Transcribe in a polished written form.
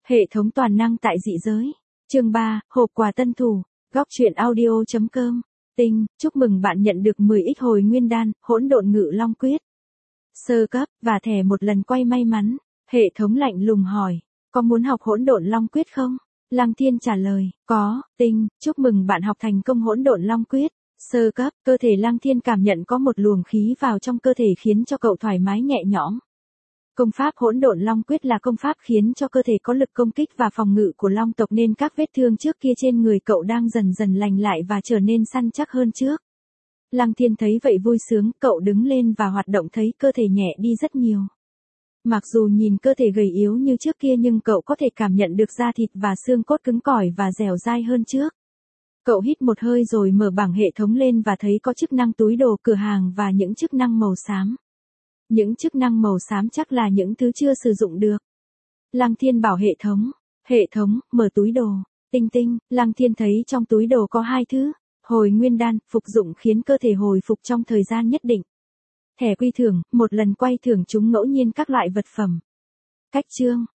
Hệ thống toàn năng tại dị giới. Chương 3, hộp quà tân thủ. Góc truyện audio.com. Tinh, chúc mừng bạn nhận được 10x hồi nguyên đan, hỗn độn ngự long quyết. Sơ cấp, và thẻ một lần quay may mắn. Hệ thống lạnh lùng hỏi, có muốn học hỗn độn long quyết không? Lăng Thiên trả lời, có. Tinh, chúc mừng bạn học thành công hỗn độn long quyết. Sơ cấp, cơ thể Lăng Thiên cảm nhận có một luồng khí vào trong cơ thể khiến cho cậu thoải mái nhẹ nhõm. Công pháp hỗn độn long quyết là công pháp khiến cho cơ thể có lực công kích và phòng ngự của long tộc nên các vết thương trước kia trên người cậu đang dần dần lành lại và trở nên săn chắc hơn trước. Lăng Thiên thấy vậy vui sướng, cậu đứng lên và hoạt động thấy cơ thể nhẹ đi rất nhiều. Mặc dù nhìn cơ thể gầy yếu như trước kia nhưng cậu có thể cảm nhận được da thịt và xương cốt cứng cỏi và dẻo dai hơn trước. Cậu hít một hơi rồi mở bảng hệ thống lên và thấy có chức năng túi đồ cửa hàng và những chức năng màu xám. Những chức năng màu xám chắc là những thứ chưa sử dụng được. Lăng Thiên bảo hệ thống, mở túi đồ. Tinh, Lăng Thiên thấy trong túi đồ có hai thứ. Hồi nguyên đan, phục dụng khiến cơ thể hồi phục trong thời gian nhất định. Thẻ quy thưởng, một lần quay thưởng chúng ngẫu nhiên các loại vật phẩm. Cách chương,